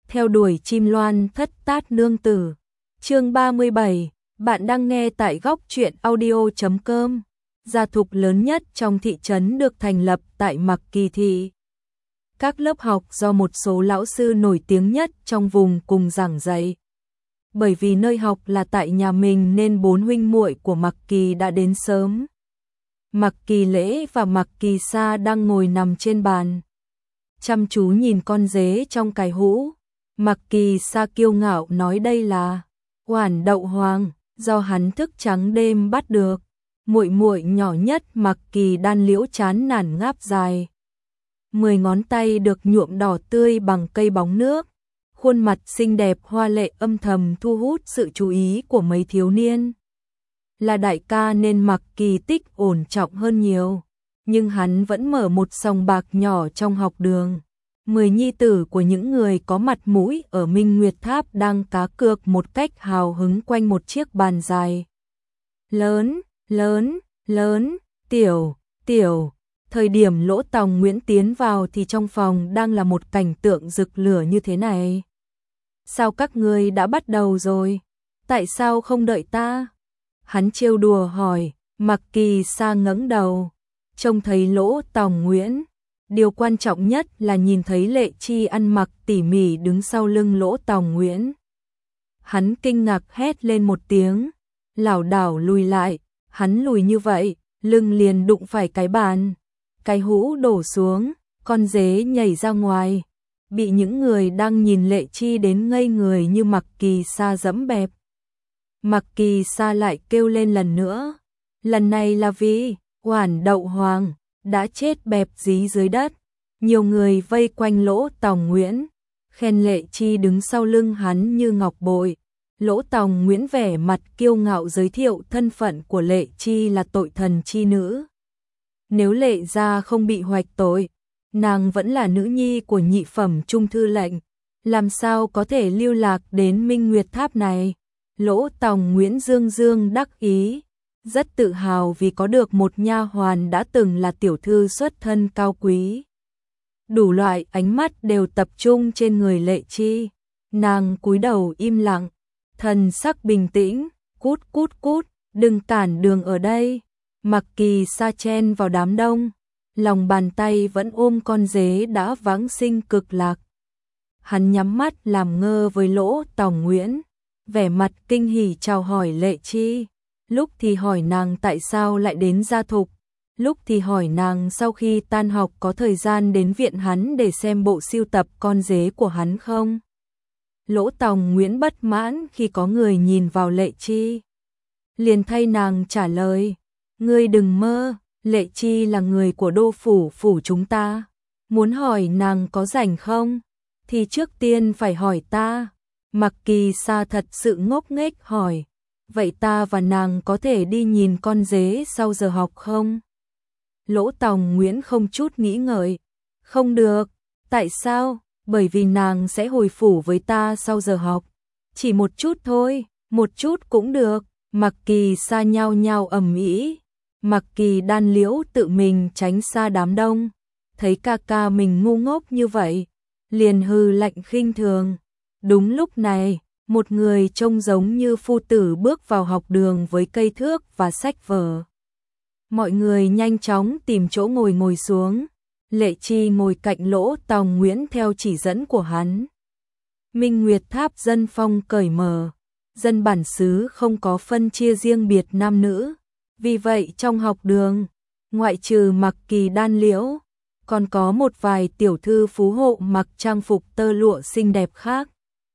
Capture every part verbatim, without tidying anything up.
theo đuổi chim loan thất tát nương tử. Chương ba mươi bảy, bạn đang nghe tại góc truyện audio chấm com. Gia thục lớn nhất trong thị trấn được thành lập tại Mặc Kỳ thị. Các lớp học do một số lão sư nổi tiếng nhất trong vùng cùng giảng dạy. Bởi vì nơi học là tại nhà mình nên bốn huynh muội của Mặc Kỳ đã đến sớm. Mặc Kỳ Lễ và Mặc Kỳ Sa đang ngồi nằm trên bàn, chăm chú nhìn con dế trong cái hũ. Mặc Kỳ Sa kiêu ngạo nói đây là oản đậu hoàng, do hắn thức trắng đêm bắt được. Muội muội nhỏ nhất Mặc Kỳ Đan Liễu chán nản ngáp dài. Mười ngón tay được nhuộm đỏ tươi bằng cây bóng nước. Khuôn mặt xinh đẹp hoa lệ âm thầm thu hút sự chú ý của mấy thiếu niên. Là đại ca nên Mặc Kỳ Tích ổn trọng hơn nhiều, nhưng hắn vẫn mở một sòng bạc nhỏ trong học đường. Mười nhi tử của những người có mặt mũi ở Minh Nguyệt Tháp đang cá cược một cách hào hứng quanh một chiếc bàn dài. Lớn, lớn, lớn, tiểu, tiểu. Thời điểm Lỗ Tòng Nguyễn tiến vào thì trong phòng đang là một cảnh tượng rực lửa như thế này. Sao các ngươi đã bắt đầu rồi? Tại sao không đợi ta? Hắn trêu đùa hỏi. Mặc Kỳ Sa ngẩng đầu, trông thấy Lỗ Tòng Nguyễn. Điều quan trọng nhất là nhìn thấy Lệ Chi ăn mặc tỉ mỉ đứng sau lưng Lỗ Tòng Nguyễn. Hắn kinh ngạc hét lên một tiếng, lảo đảo lùi lại. Hắn lùi như vậy, lưng liền đụng phải cái bàn. Cái hũ đổ xuống, con dế nhảy ra ngoài, bị những người đang nhìn Lệ Chi đến ngây người như Mặc Kỳ Sa dẫm bẹp. Mặc Kỳ Sa lại kêu lên lần nữa, lần này là vì oản đậu hoàng đã chết bẹp dí dưới đất. Nhiều người vây quanh Lỗ Tòng Nguyễn, khen Lệ Chi đứng sau lưng hắn như ngọc bội. Lỗ Tòng Nguyễn vẻ mặt kiêu ngạo giới thiệu thân phận của Lệ Chi là tội thần chi nữ. Nếu Lệ gia không bị hoạch tội, nàng vẫn là nữ nhi của nhị phẩm trung thư lệnh, làm sao có thể lưu lạc đến Minh Nguyệt Tháp này. Lỗ Tòng Nguyễn dương dương đắc ý, rất tự hào vì có được một nha hoàn đã từng là tiểu thư xuất thân cao quý. Đủ loại ánh mắt đều tập trung trên người Lệ Chi. Nàng cúi đầu im lặng, thần sắc bình tĩnh, cút cút cút, đừng cản đường ở đây. Mặc Kỳ Sa chen vào đám đông, lòng bàn tay vẫn ôm con dế đã vãng sinh cực lạc. Hắn nhắm mắt làm ngơ với Lỗ Tòng Nguyễn, vẻ mặt kinh hỉ chào hỏi Lệ Chi. Lúc thì hỏi nàng tại sao lại đến gia thục, lúc thì hỏi nàng sau khi tan học có thời gian đến viện hắn để xem bộ sưu tập con dế của hắn không. Lỗ Tòng Nguyễn bất mãn khi có người nhìn vào Lệ Chi, liền thay nàng trả lời. Ngươi đừng mơ, Lệ Chi là người của đô phủ phủ chúng ta. Muốn hỏi nàng có rảnh không? Thì trước tiên phải hỏi ta. Mặc Kỳ Sa thật sự ngốc nghếch hỏi. Vậy ta và nàng có thể đi nhìn con dế sau giờ học không? Lỗ Tòng Nguyễn không chút nghĩ ngợi. Không được. Tại sao? Bởi vì nàng sẽ hồi phủ với ta sau giờ học. Chỉ một chút thôi, một chút cũng được. Mặc Kỳ Sa nhao nhao ầm ĩ. Mặc Kỳ Đan Liễu tự mình tránh xa đám đông, thấy ca ca mình ngu ngốc như vậy, liền hừ lạnh khinh thường. Đúng lúc này, một người trông giống như phu tử bước vào học đường với cây thước và sách vở. Mọi người nhanh chóng tìm chỗ ngồi ngồi xuống. Lệ Chi ngồi cạnh Lỗ Tòng Nguyễn theo chỉ dẫn của hắn. Minh Nguyệt Tháp dân phong cởi mở, dân bản xứ không có phân chia riêng biệt nam nữ. Vì vậy trong học đường, ngoại trừ Mặc Kỳ Đan Liễu, còn có một vài tiểu thư phú hộ mặc trang phục tơ lụa xinh đẹp khác.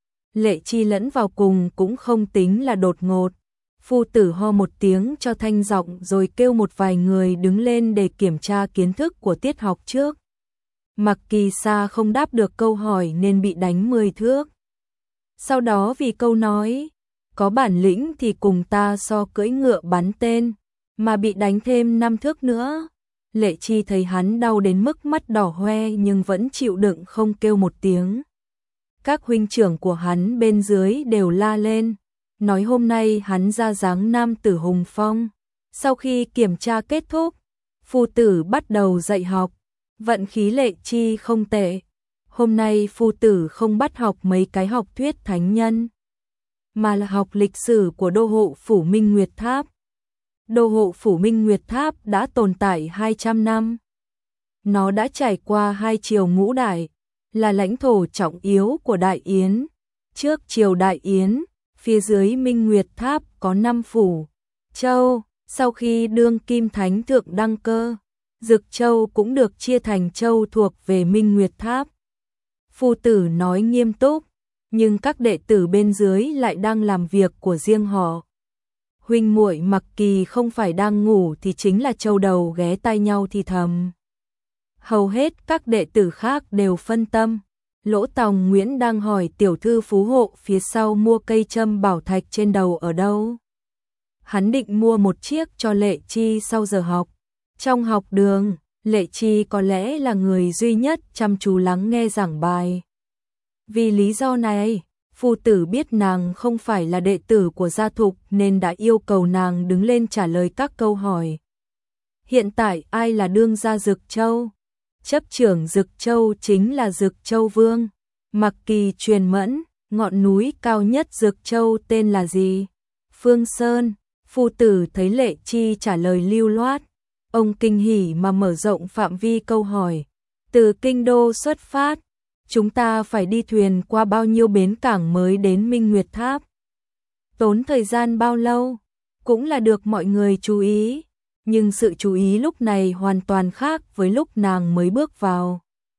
Lệ Chi lẫn vào cùng cũng không tính là đột ngột. Phu tử ho một tiếng cho thanh giọng rồi kêu một vài người đứng lên để kiểm tra kiến thức của tiết học trước. Mặc Kỳ Sa không đáp được câu hỏi nên bị đánh mười thước. Sau đó vì câu nói, có bản lĩnh thì cùng ta so cưỡi ngựa bắn tên, mà bị đánh thêm năm thước nữa. Lệ Chi thấy hắn đau đến mức mắt đỏ hoe nhưng vẫn chịu đựng không kêu một tiếng. Các huynh trưởng của hắn bên dưới đều la lên, nói hôm nay hắn ra dáng nam tử hùng phong. Sau khi kiểm tra kết thúc, phu tử bắt đầu dạy học. Vận khí Lệ Chi không tệ. Hôm nay phu tử không bắt học mấy cái học thuyết thánh nhân, mà là học lịch sử của đô hộ phủ Minh Nguyệt Tháp. Đô hộ phủ Minh Nguyệt Tháp đã tồn tại hai trăm năm. Nó đã trải qua hai triều ngũ đại, là lãnh thổ trọng yếu của Đại Yến. Trước triều Đại Yến, phía dưới Minh Nguyệt Tháp có năm phủ châu. Sau khi đương kim thánh thượng đăng cơ, Dực Châu cũng được chia thành châu thuộc về Minh Nguyệt Tháp. Phu tử nói nghiêm túc, nhưng các đệ tử bên dưới lại đang làm việc của riêng họ. Huynh muội Mặc Kỳ không phải đang ngủ thì chính là châu đầu ghé tai nhau thì thầm. Hầu hết các đệ tử khác đều phân tâm. Lỗ Tòng Nguyễn đang hỏi tiểu thư phú hộ phía sau mua cây châm bảo thạch trên đầu ở đâu. Hắn định mua một chiếc cho Lệ Chi sau giờ học. Trong học đường, Lệ Chi có lẽ là người duy nhất chăm chú lắng nghe giảng bài. Vì lý do này, phu tử biết nàng không phải là đệ tử của gia thục nên đã yêu cầu nàng đứng lên trả lời các câu hỏi. Hiện tại ai là đương gia Dực Châu? Chấp trưởng Dực Châu chính là Dực Châu Vương. Mặc Kỳ truyền mẫn, ngọn núi cao nhất Dực Châu tên là gì? Phương Sơn. Phu tử thấy Lệ Chi trả lời lưu loát, ông kinh hỉ mà mở rộng phạm vi câu hỏi. Từ kinh đô xuất phát, chúng ta phải đi thuyền qua bao nhiêu bến cảng mới đến Minh Nguyệt Tháp? Tốn thời gian bao lâu? Cũng là được mọi người chú ý, nhưng sự chú ý lúc này hoàn toàn khác với lúc nàng mới bước vào.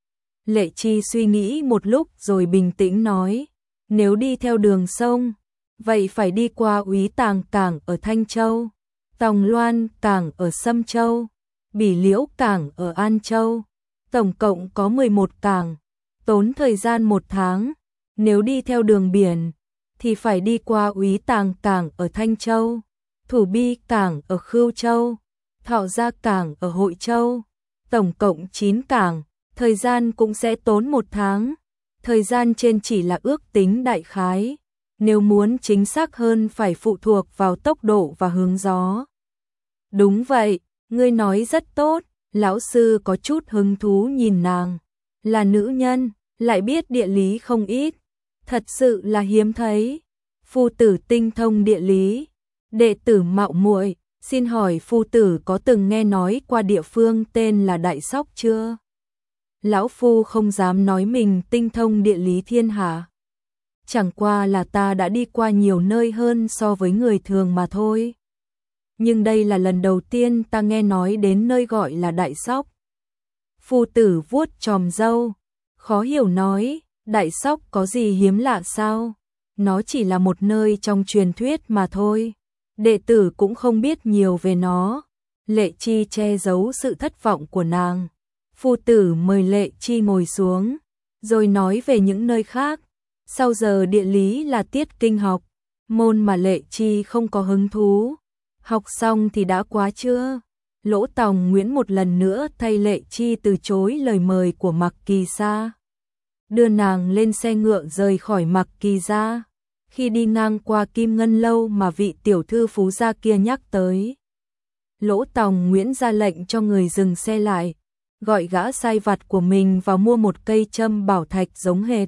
Lệ Chi suy nghĩ một lúc rồi bình tĩnh nói, nếu đi theo đường sông, vậy phải đi qua Úy Tàng Cảng ở Thanh Châu, Tòng Loan Cảng ở Sâm Châu, Bỉ Liễu Cảng ở An Châu. Tổng cộng có mười một cảng, tốn thời gian một tháng. Nếu đi theo đường biển, thì phải đi qua Úy Tàng Cảng ở Thanh Châu, Thủ Bi Cảng ở Khưu Châu, Thọ Gia Cảng ở Hội Châu. Tổng cộng chín cảng, thời gian cũng sẽ tốn một tháng. Thời gian trên chỉ là ước tính đại khái. Nếu muốn chính xác hơn phải phụ thuộc vào tốc độ và hướng gió. Đúng vậy, ngươi nói rất tốt. Lão sư có chút hứng thú nhìn nàng. Là nữ nhân, lại biết địa lý không ít. Thật sự là hiếm thấy. Phu tử tinh thông địa lý. Đệ tử mạo muội, xin hỏi phu tử có từng nghe nói qua địa phương tên là Đại Sóc chưa? Lão phu không dám nói mình tinh thông địa lý thiên hạ. Chẳng qua là ta đã đi qua nhiều nơi hơn so với người thường mà thôi. Nhưng đây là lần đầu tiên ta nghe nói đến nơi gọi là Đại Sóc. Phu tử vuốt chòm râu, khó hiểu nói, Đại Sóc có gì hiếm lạ sao? Nó chỉ là một nơi trong truyền thuyết mà thôi. Đệ tử cũng không biết nhiều về nó. Lệ Chi che giấu sự thất vọng của nàng. Phu tử mời Lệ Chi ngồi xuống, rồi nói về những nơi khác. Sau giờ địa lý là tiết kinh học, môn mà Lệ Chi không có hứng thú. Học xong thì đã quá chưa? Lỗ Tòng Nguyễn một lần nữa thay Lệ Chi từ chối lời mời của Mặc Kỳ Sa, đưa nàng lên xe ngựa rời khỏi Mặc Kỳ gia. Khi đi ngang qua Kim Ngân Lâu mà vị tiểu thư phú gia kia nhắc tới, Lỗ Tòng Nguyễn ra lệnh cho người dừng xe lại, gọi gã sai vặt của mình vào mua một cây châm bảo thạch giống hệt,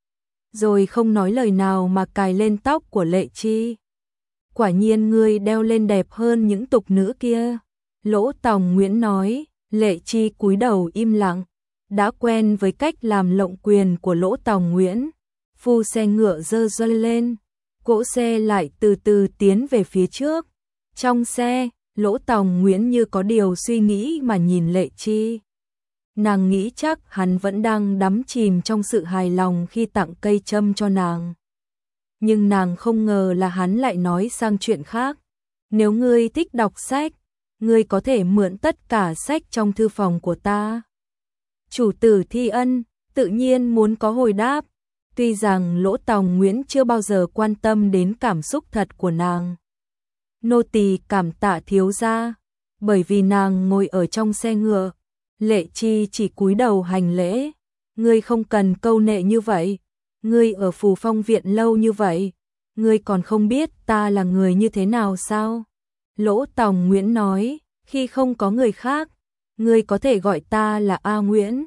rồi không nói lời nào mà cài lên tóc của Lệ Chi. Quả nhiên ngươi đeo lên đẹp hơn những tục nữ kia. Lỗ Tòng Nguyễn nói. Lệ Chi cúi đầu im lặng. Đã quen với cách làm lộng quyền của Lỗ Tòng Nguyễn, phu xe ngựa dơ dơ lên, cỗ xe lại từ từ tiến về phía trước. Trong xe, Lỗ Tòng Nguyễn như có điều suy nghĩ mà nhìn Lệ Chi. Nàng nghĩ chắc hắn vẫn đang đắm chìm trong sự hài lòng khi tặng cây châm cho nàng. Nhưng nàng không ngờ là hắn lại nói sang chuyện khác. Nếu ngươi thích đọc sách, ngươi có thể mượn tất cả sách trong thư phòng của ta. Chủ tử thi ân, tự nhiên muốn có hồi đáp. Tuy rằng Lỗ Tòng Nguyễn chưa bao giờ quan tâm đến cảm xúc thật của nàng. Nô tỳ cảm tạ thiếu gia, bởi vì nàng ngồi ở trong xe ngựa. Lệ Chi chỉ cúi đầu hành lễ. Ngươi không cần câu nệ như vậy. Ngươi ở Phù Phong viện lâu như vậy, ngươi còn không biết ta là người như thế nào sao? Lỗ Tòng Nguyễn nói, khi không có người khác, ngươi có thể gọi ta là A Nguyễn.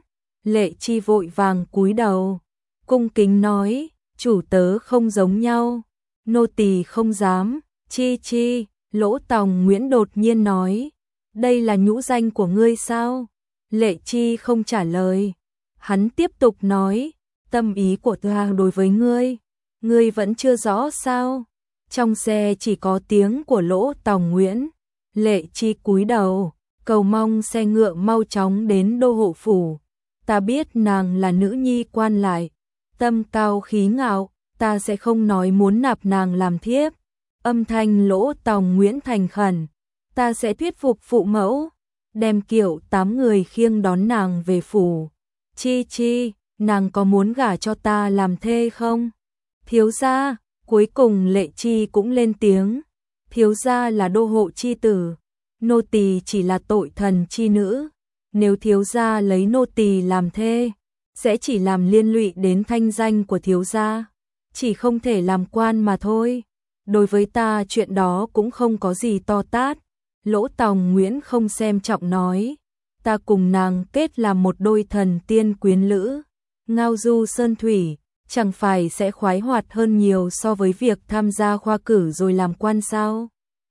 Lệ Chi vội vàng cúi đầu, cung kính nói, chủ tớ không giống nhau, nô tỳ không dám. Chi Chi, Lỗ Tòng Nguyễn đột nhiên nói, đây là nhũ danh của ngươi sao? Lệ Chi không trả lời. Hắn tiếp tục nói, tâm ý của ta đối với ngươi, ngươi vẫn chưa rõ sao? Trong xe chỉ có tiếng của Lỗ Tòng Nguyễn. Lệ Chi cúi đầu, cầu mong xe ngựa mau chóng đến đô hộ phủ. Ta biết nàng là nữ nhi quan lại, tâm cao khí ngạo, ta sẽ không nói muốn nạp nàng làm thiếp. Âm thanh Lỗ Tòng Nguyễn thành khẩn, ta sẽ thuyết phục phụ mẫu, đem kiệu tám người khiêng đón nàng về phủ. Chi Chi, nàng có muốn gả cho ta làm thê không? Thiếu gia, cuối cùng Lệ Chi cũng lên tiếng, thiếu gia là đô hộ chi tử, nô tỳ chỉ là tội thần chi nữ, nếu thiếu gia lấy nô tỳ làm thê, sẽ chỉ làm liên lụy đến thanh danh của thiếu gia, chỉ không thể làm quan mà thôi. Đối với ta chuyện đó cũng không có gì to tát. Lỗ Tòng Nguyễn không xem trọng nói, ta cùng nàng kết làm một đôi thần tiên quyến lữ, ngao du sơn thủy, chẳng phải sẽ khoái hoạt hơn nhiều so với việc tham gia khoa cử rồi làm quan sao?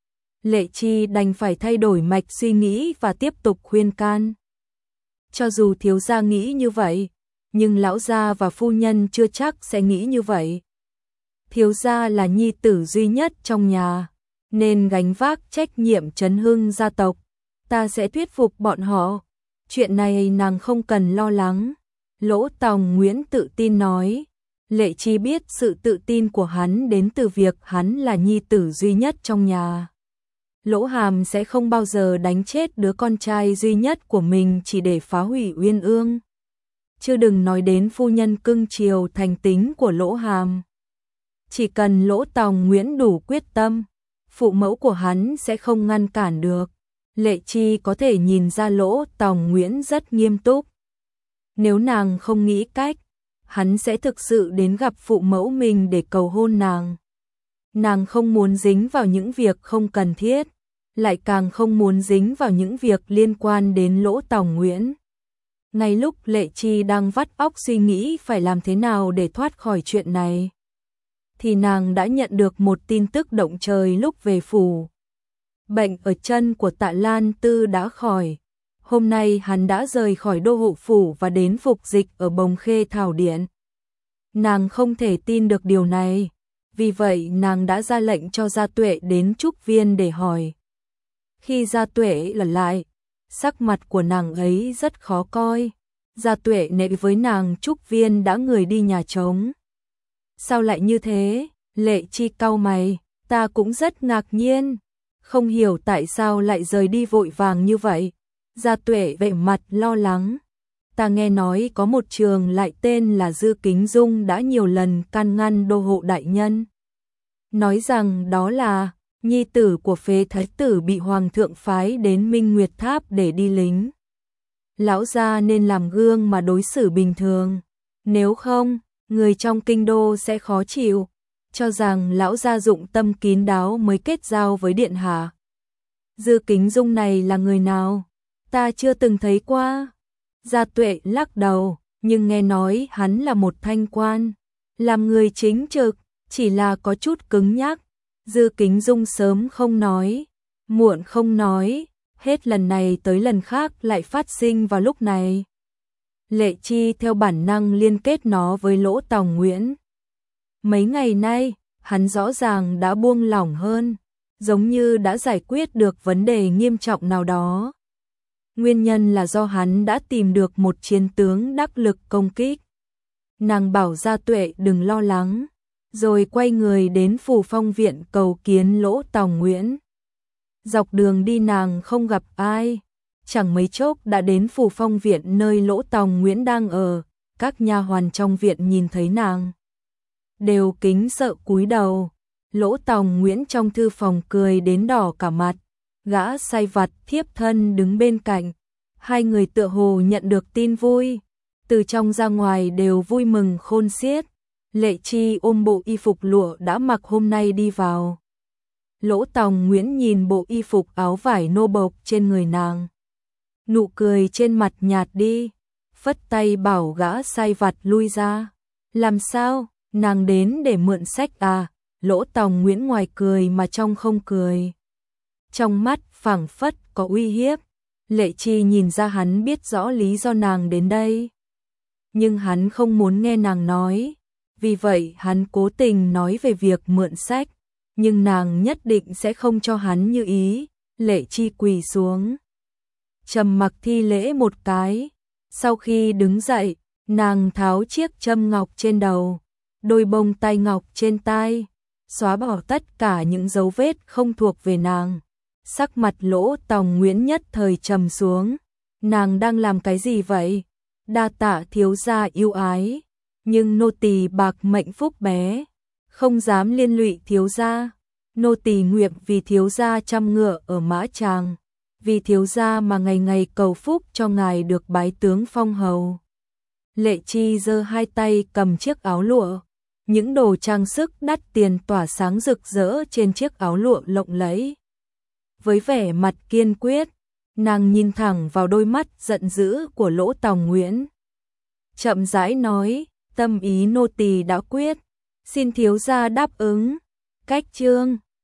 Lệ Chi đành phải thay đổi mạch suy nghĩ và tiếp tục khuyên can. Cho dù thiếu gia nghĩ như vậy, nhưng lão gia và phu nhân chưa chắc sẽ nghĩ như vậy. Thiếu gia là nhi tử duy nhất trong nhà, nên gánh vác trách nhiệm trấn hưng gia tộc, ta sẽ thuyết phục bọn họ, chuyện này nàng không cần lo lắng. Lỗ Tòng Nguyễn tự tin nói. Lệ Chi biết sự tự tin của hắn đến từ việc hắn là nhi tử duy nhất trong nhà. Lỗ Hàm sẽ không bao giờ đánh chết đứa con trai duy nhất của mình chỉ để phá hủy Uyên Ương. Chứ đừng nói đến phu nhân cưng chiều thành tính của Lỗ Hàm. Chỉ cần Lỗ Tòng Nguyễn đủ quyết tâm, phụ mẫu của hắn sẽ không ngăn cản được. Lệ Chi có thể nhìn ra Lỗ Tòng Nguyễn rất nghiêm túc. Nếu nàng không nghĩ cách, hắn sẽ thực sự đến gặp phụ mẫu mình để cầu hôn nàng. Nàng không muốn dính vào những việc không cần thiết, lại càng không muốn dính vào những việc liên quan đến Lỗ Tòng Nguyễn. Ngay lúc Lệ Chi đang vắt óc suy nghĩ phải làm thế nào để thoát khỏi chuyện này, thì nàng đã nhận được một tin tức động trời lúc về phủ. Bệnh ở chân của Tạ Lan Tư đã khỏi. Hôm nay hắn đã rời khỏi đô hộ phủ và đến phục dịch ở Bồng Khê Thảo Điện. Nàng không thể tin được điều này, vì vậy nàng đã ra lệnh cho Gia Tuệ đến Trúc Viên để hỏi. Khi Gia Tuệ lần lại, sắc mặt của nàng ấy rất khó coi. Gia Tuệ nệ với nàng Trúc Viên đã người đi nhà trống. Sao lại như thế? Lệ Chi cau mày, ta cũng rất ngạc nhiên, không hiểu tại sao lại rời đi vội vàng như vậy. Gia Tuệ vẻ mặt lo lắng. Ta nghe nói có một trường lại tên là Dư Kính Dung đã nhiều lần can ngăn đô hộ đại nhân. Nói rằng đó là nhi tử của phế thái tử bị hoàng thượng phái đến Minh Nguyệt Tháp để đi lính. Lão gia nên làm gương mà đối xử bình thường. Nếu không, người trong kinh đô sẽ khó chịu, cho rằng lão gia dụng tâm kín đáo mới kết giao với điện hạ. Dư Kính Dung này là người nào? Ta chưa từng thấy qua. Gia Tuệ lắc đầu, nhưng nghe nói hắn là một thanh quan, làm người chính trực, chỉ là có chút cứng nhắc. Dư Kính Dung sớm không nói, muộn không nói, hết lần này tới lần khác lại phát sinh vào lúc này. Lệ Chi theo bản năng liên kết nó với Lỗ Tòng Nguyễn. Mấy ngày nay, hắn rõ ràng đã buông lỏng hơn, giống như đã giải quyết được vấn đề nghiêm trọng nào đó. Nguyên nhân là do hắn đã tìm được một chiến tướng đắc lực công kích. Nàng bảo Gia Tuệ đừng lo lắng, rồi quay người đến Phù Phong Viện cầu kiến Lỗ Tòng Nguyễn. Dọc đường đi nàng không gặp ai, chẳng mấy chốc đã đến Phù Phong Viện nơi Lỗ Tòng Nguyễn đang ở. Các nha hoàn trong viện nhìn thấy nàng đều kính sợ cúi đầu. Lỗ Tòng Nguyễn trong thư phòng cười đến đỏ cả mặt. Gã sai vặt thiếp thân đứng bên cạnh, hai người tựa hồ nhận được tin vui, từ trong ra ngoài đều vui mừng khôn xiết. Lệ Chi ôm bộ y phục lụa đã mặc hôm nay đi vào. Lỗ Tòng Nguyễn nhìn bộ y phục áo vải nô bộc trên người nàng, nụ cười trên mặt nhạt đi. phất tay bảo gã sai vặt lui ra. Làm sao, nàng đến để mượn sách à? Lỗ Tòng Nguyễn ngoài cười mà trong không cười. Trong mắt phảng phất có uy hiếp. Lệ Chi nhìn ra hắn biết rõ lý do nàng đến đây. Nhưng hắn không muốn nghe nàng nói. Vì vậy hắn cố tình nói về việc mượn sách. Nhưng nàng nhất định sẽ không cho hắn như ý. Lệ Chi quỳ xuống, trầm mặc thi lễ một cái. Sau khi đứng dậy, nàng tháo chiếc châm ngọc trên đầu, đôi bông tai ngọc trên tai, xóa bỏ tất cả những dấu vết không thuộc về nàng. Sắc mặt Lỗ Tòng Nguyễn nhất thời trầm xuống. Nàng đang làm cái gì vậy? Đa tạ thiếu gia yêu ái, nhưng nô tỳ bạc mệnh phúc bé, không dám liên lụy thiếu gia. Nô tỳ nguyện vì thiếu gia trăm ngựa ở mã tràng, vì thiếu gia mà ngày ngày cầu phúc cho ngài được bái tướng phong hầu. Lệ Chi giơ hai tay cầm chiếc áo lụa, những đồ trang sức đắt tiền tỏa sáng rực rỡ trên chiếc áo lụa lộng lẫy. Với vẻ mặt kiên quyết, nàng nhìn thẳng vào đôi mắt giận dữ của Lỗ Tòng Nguyễn. Chậm rãi nói, tâm ý nô tỳ đã quyết, xin thiếu gia đáp ứng. Cách chương